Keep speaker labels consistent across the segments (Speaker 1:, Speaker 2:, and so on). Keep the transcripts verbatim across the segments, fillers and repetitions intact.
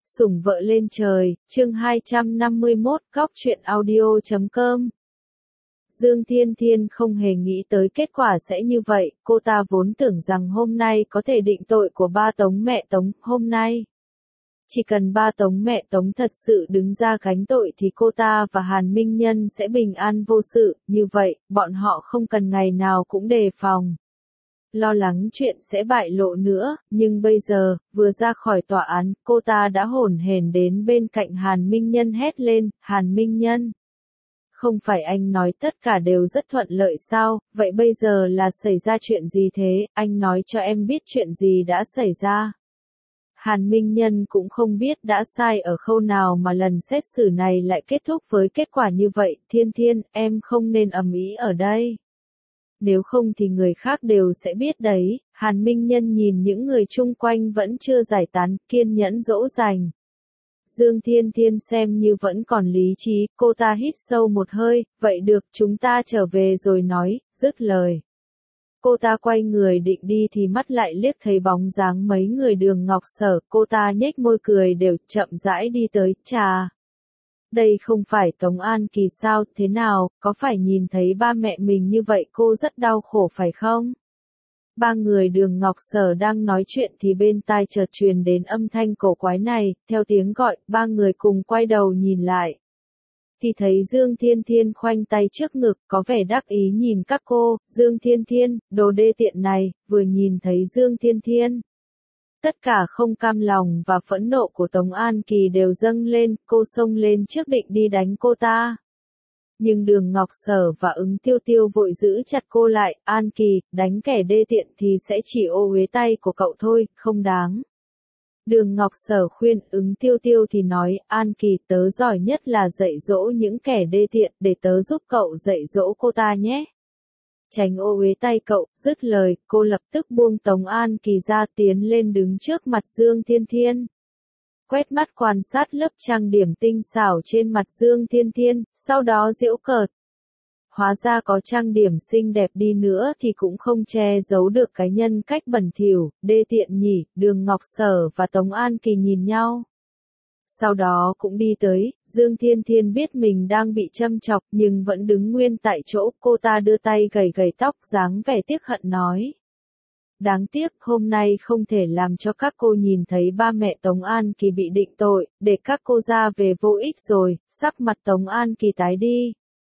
Speaker 1: Sủng vợ lên trời, chương hai trăm năm mươi mốt, góc truyện audio chấm com. Dương Thiên Thiên không hề nghĩ tới kết quả sẽ như vậy, cô ta vốn tưởng rằng hôm nay có thể định tội của ba Tống mẹ Tống, hôm nay. Chỉ cần ba Tống mẹ Tống thật sự đứng ra gánh tội thì cô ta và Hàn Minh Nhân sẽ bình an vô sự, như vậy, bọn họ không cần ngày nào cũng đề phòng. Lo lắng chuyện sẽ bại lộ nữa, nhưng bây giờ, vừa ra khỏi tòa án, cô ta đã hổn hển đến bên cạnh Hàn Minh Nhân hét lên, Hàn Minh Nhân. Không phải anh nói tất cả đều rất thuận lợi sao, vậy bây giờ là xảy ra chuyện gì thế, anh nói cho em biết chuyện gì đã xảy ra. Hàn Minh Nhân cũng không biết đã sai ở khâu nào mà lần xét xử này lại kết thúc với kết quả như vậy, Thiên Thiên, em không nên ầm ĩ ở đây. Nếu không thì người khác đều sẽ biết đấy, Hàn Minh Nhân nhìn những người chung quanh vẫn chưa giải tán, kiên nhẫn dỗ dành. Dương Thiên Thiên xem như vẫn còn lý trí, cô ta hít sâu một hơi, vậy được, chúng ta trở về rồi nói, dứt lời. Cô ta quay người định đi thì mắt lại liếc thấy bóng dáng mấy người Đường Ngọc Sở, cô ta nhếch môi cười đều, chậm rãi đi tới, chà. Đây không phải Tống An Kỳ sao, thế nào, có phải nhìn thấy ba mẹ mình như vậy cô rất đau khổ phải không? Ba người Đường Ngọc Sở đang nói chuyện thì bên tai chợt truyền đến âm thanh cổ quái này, theo tiếng gọi, ba người cùng quay đầu nhìn lại. Thì thấy Dương Thiên Thiên khoanh tay trước ngực, có vẻ đắc ý nhìn các cô, Dương Thiên Thiên, đồ đê tiện này, vừa nhìn thấy Dương Thiên Thiên. Tất cả không cam lòng và phẫn nộ của Tống An Kỳ đều dâng lên, cô xông lên trước định đi đánh cô ta. Nhưng Đường Ngọc Sở và Ứng Tiêu Tiêu vội giữ chặt cô lại, An Kỳ, đánh kẻ đê tiện thì sẽ chỉ ô uế tay của cậu thôi, không đáng. Đường Ngọc Sở khuyên, Ứng Tiêu Tiêu thì nói, An Kỳ, tớ giỏi nhất là dạy dỗ những kẻ đê tiện, để tớ giúp cậu dạy dỗ cô ta nhé. Tránh ô uế tay cậu, dứt lời, cô lập tức buông Tống An Kỳ ra tiến lên đứng trước mặt Dương Thiên Thiên. Quét mắt quan sát lớp trang điểm tinh xảo trên mặt Dương Thiên Thiên, sau đó giễu cợt. Hóa ra có trang điểm xinh đẹp đi nữa thì cũng không che giấu được cái nhân cách bẩn thỉu, đê tiện nhỉ, Đường Ngọc Sở và Tống An Kỳ nhìn nhau. Sau đó cũng đi tới, Dương Thiên Thiên biết mình đang bị châm chọc nhưng vẫn đứng nguyên tại chỗ, cô ta đưa tay gầy gầy tóc dáng vẻ tiếc hận nói. Đáng tiếc, hôm nay không thể làm cho các cô nhìn thấy ba mẹ Tống An Kỳ bị định tội, để các cô ra về vô ích rồi, sắc mặt Tống An Kỳ tái đi.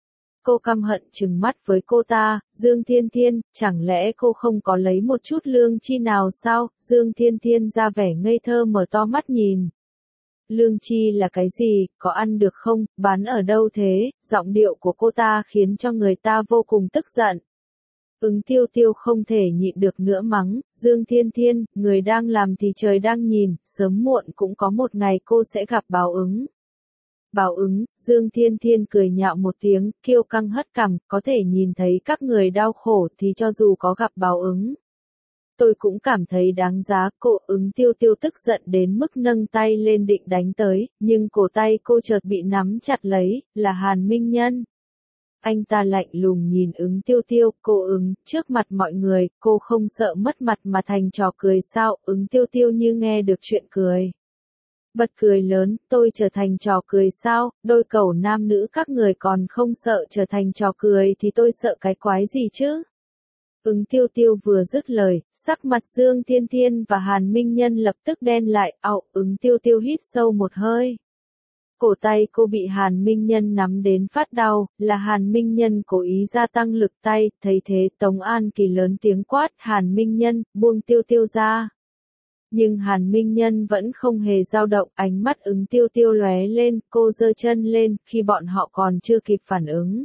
Speaker 1: Cô căm hận trừng mắt với cô ta, Dương Thiên Thiên, chẳng lẽ cô không có lấy một chút lương chi nào sao, Dương Thiên Thiên ra vẻ ngây thơ mở to mắt nhìn. Lương chi là cái gì, có ăn được không, bán ở đâu thế, giọng điệu của cô ta khiến cho người ta vô cùng tức giận. Ứng Tiêu Tiêu không thể nhịn được nữa mắng, Dương Thiên Thiên, người đang làm thì trời đang nhìn, sớm muộn cũng có một ngày cô sẽ gặp báo ứng. Báo ứng, Dương Thiên Thiên cười nhạo một tiếng, kiêu căng hất cằm, có thể nhìn thấy các người đau khổ thì cho dù có gặp báo ứng. Tôi cũng cảm thấy đáng giá, cô Ứng Tiêu Tiêu tức giận đến mức nâng tay lên định đánh tới, nhưng cổ tay cô chợt bị nắm chặt lấy, là Hàn Minh Nhân. Anh ta lạnh lùng nhìn Ứng Tiêu Tiêu, cô Ứng, trước mặt mọi người, cô không sợ mất mặt mà thành trò cười sao, Ứng Tiêu Tiêu như nghe được chuyện cười. Bật cười lớn, tôi trở thành trò cười sao, đôi cẩu nam nữ các người còn không sợ trở thành trò cười thì tôi sợ cái quái gì chứ. Ứng Tiêu Tiêu vừa dứt lời, sắc mặt Dương Thiên Thiên và Hàn Minh Nhân lập tức đen lại, ạo, Ứng Tiêu Tiêu hít sâu một hơi. Cổ tay cô bị Hàn Minh Nhân nắm đến phát đau, là Hàn Minh Nhân cố ý gia tăng lực tay, thấy thế Tống An Kỳ lớn tiếng quát, Hàn Minh Nhân, buông Tiêu Tiêu ra. Nhưng Hàn Minh Nhân vẫn không hề dao động, ánh mắt Ứng Tiêu Tiêu lóe lên, cô giơ chân lên, khi bọn họ còn chưa kịp phản ứng.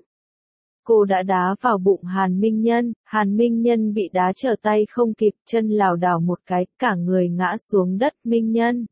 Speaker 1: Cô đã đá vào bụng Hàn Minh Nhân, Hàn Minh Nhân bị đá trở tay không kịp, chân lảo đảo một cái, cả người ngã xuống đất. Minh Nhân.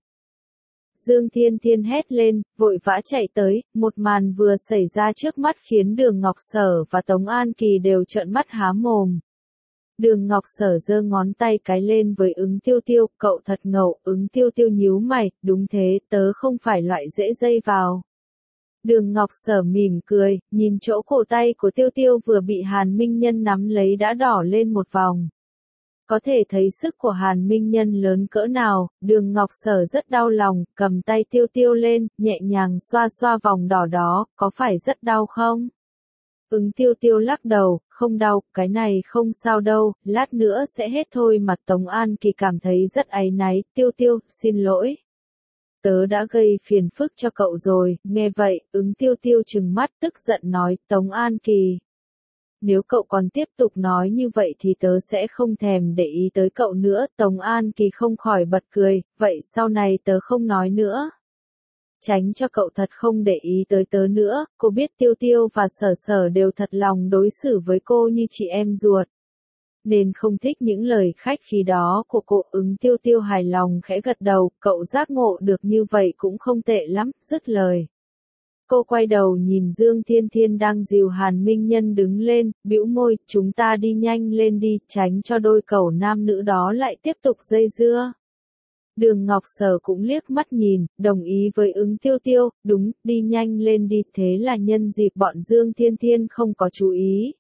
Speaker 1: Dương Thiên Thiên hét lên, vội vã chạy tới, một màn vừa xảy ra trước mắt khiến Đường Ngọc Sở và Tống An Kỳ đều trợn mắt há mồm. Đường Ngọc Sở giơ ngón tay cái lên với Ứng Tiêu Tiêu, cậu thật ngầu, Ứng Tiêu Tiêu nhíu mày, đúng thế, tớ không phải loại dễ dây vào. Đường Ngọc Sở mỉm cười, nhìn chỗ cổ tay của Tiêu Tiêu vừa bị Hàn Minh Nhân nắm lấy đã đỏ lên một vòng. Có thể thấy sức của Hàn Minh Nhân lớn cỡ nào, Đường Ngọc Sở rất đau lòng, cầm tay Tiêu Tiêu lên, nhẹ nhàng xoa xoa vòng đỏ đó, có phải rất đau không? Ứng Tiêu Tiêu lắc đầu, không đau, cái này không sao đâu, lát nữa sẽ hết thôi mà. Tống An Kỳ cảm thấy rất áy náy, Tiêu Tiêu, xin lỗi. Tớ đã gây phiền phức cho cậu rồi, nghe vậy, Ứng Tiêu Tiêu trừng mắt tức giận nói, Tống An Kỳ. Nếu cậu còn tiếp tục nói như vậy thì tớ sẽ không thèm để ý tới cậu nữa. Tống An Kỳ không khỏi bật cười, vậy sau này tớ không nói nữa. Tránh cho cậu thật không để ý tới tớ nữa, cô biết Tiêu Tiêu và Sở Sở đều thật lòng đối xử với cô như chị em ruột. Nên không thích những lời khách khí đó của cô. Ứng Tiêu Tiêu hài lòng khẽ gật đầu, cậu giác ngộ được như vậy cũng không tệ lắm, dứt lời. Cô quay đầu nhìn Dương Thiên Thiên đang dìu Hàn Minh Nhân đứng lên, bĩu môi, chúng ta đi nhanh lên đi, tránh cho đôi cẩu nam nữ đó lại tiếp tục dây dưa. Đường Ngọc Sở cũng liếc mắt nhìn, đồng ý với Ứng Tiêu Tiêu, đúng, đi nhanh lên đi, thế là nhân dịp bọn Dương Thiên Thiên không có chú ý.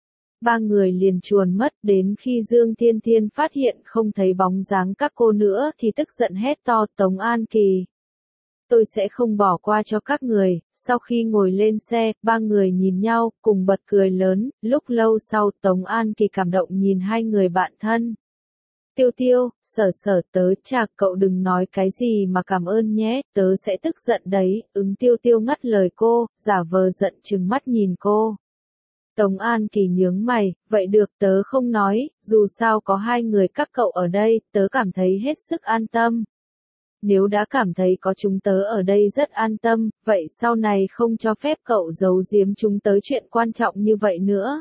Speaker 1: Ba người liền chuồn mất, đến khi Dương Thiên Thiên phát hiện không thấy bóng dáng các cô nữa thì tức giận hét to, Tống An Kỳ. Tôi sẽ không bỏ qua cho các người. Sau khi ngồi lên xe, ba người nhìn nhau, cùng bật cười lớn, lúc lâu sau Tống An Kỳ cảm động nhìn hai người bạn thân. Tiêu Tiêu, Sở Sở, tớ chà, cậu đừng nói cái gì mà cảm ơn nhé, tớ sẽ tức giận đấy. Ứng Tiêu Tiêu ngắt lời cô, giả vờ giận trừng mắt nhìn cô. Tống An Kỳ nhướng mày, vậy được, tớ không nói, dù sao có hai người các cậu ở đây, tớ cảm thấy hết sức an tâm. Nếu đã cảm thấy có chúng tớ ở đây rất an tâm, vậy sau này không cho phép cậu giấu giếm chúng tớ chuyện quan trọng như vậy nữa.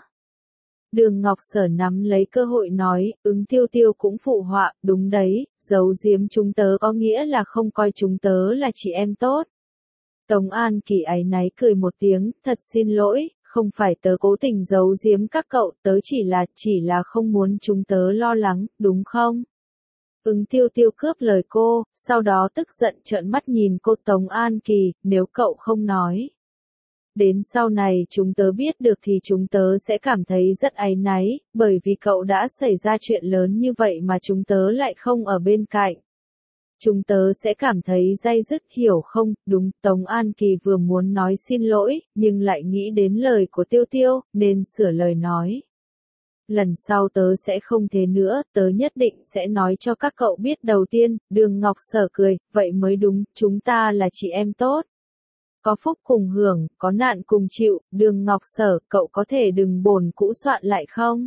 Speaker 1: Đường Ngọc Sở nắm lấy cơ hội nói, Ứng Tiêu Tiêu cũng phụ họa, đúng đấy, giấu giếm chúng tớ có nghĩa là không coi chúng tớ là chị em tốt. Tống An Kỳ áy náy cười một tiếng, thật xin lỗi, không phải tớ cố tình giấu giếm các cậu, tớ chỉ là, chỉ là không muốn chúng tớ lo lắng, đúng không? Ứng Tiêu Tiêu cướp lời cô, sau đó tức giận trợn mắt nhìn cô. Tống An Kỳ, nếu cậu không nói. Đến sau này chúng tớ biết được thì chúng tớ sẽ cảm thấy rất áy náy, bởi vì cậu đã xảy ra chuyện lớn như vậy mà chúng tớ lại không ở bên cạnh. Chúng tớ sẽ cảm thấy day dứt, hiểu không? Đúng, Tống An Kỳ vừa muốn nói xin lỗi, nhưng lại nghĩ đến lời của Tiêu Tiêu, nên sửa lời nói. Lần sau tớ sẽ không thế nữa, tớ nhất định sẽ nói cho các cậu biết đầu tiên. Đường Ngọc Sở cười, vậy mới đúng, chúng ta là chị em tốt. Có phúc cùng hưởng, có nạn cùng chịu. Đường Ngọc Sở, cậu có thể đừng bồn cũ soạn lại không?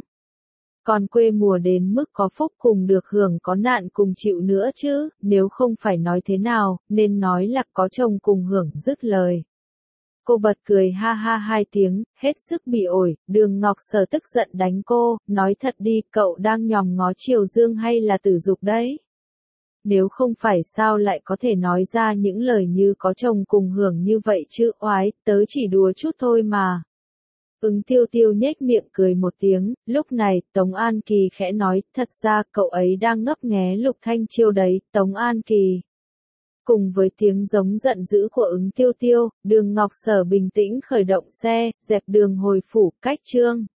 Speaker 1: Còn quê mùa đến mức có phúc cùng được hưởng, có nạn cùng chịu nữa chứ, nếu không phải nói thế nào, nên nói là có chồng cùng hưởng. Dứt lời. Cô bật cười ha ha hai tiếng, hết sức bị ổi. Đường Ngọc Sở tức giận đánh cô, nói thật đi, cậu đang nhòm ngó Triều Dương hay là Tử Dục đấy? Nếu không phải sao lại có thể nói ra những lời như có chồng cùng hưởng như vậy chứ, oái, tớ chỉ đùa chút thôi mà. Ứng Tiêu Tiêu nhếch miệng cười một tiếng, lúc này, Tống An Kỳ khẽ nói, thật ra cậu ấy đang ngấp nghé Lục Thanh Chiêu đấy. Tống An Kỳ. Cùng với tiếng giống giận dữ của Ứng Tiêu Tiêu, Đường Ngọc Sở bình tĩnh khởi động xe, dẹp đường hồi phủ, cách trương.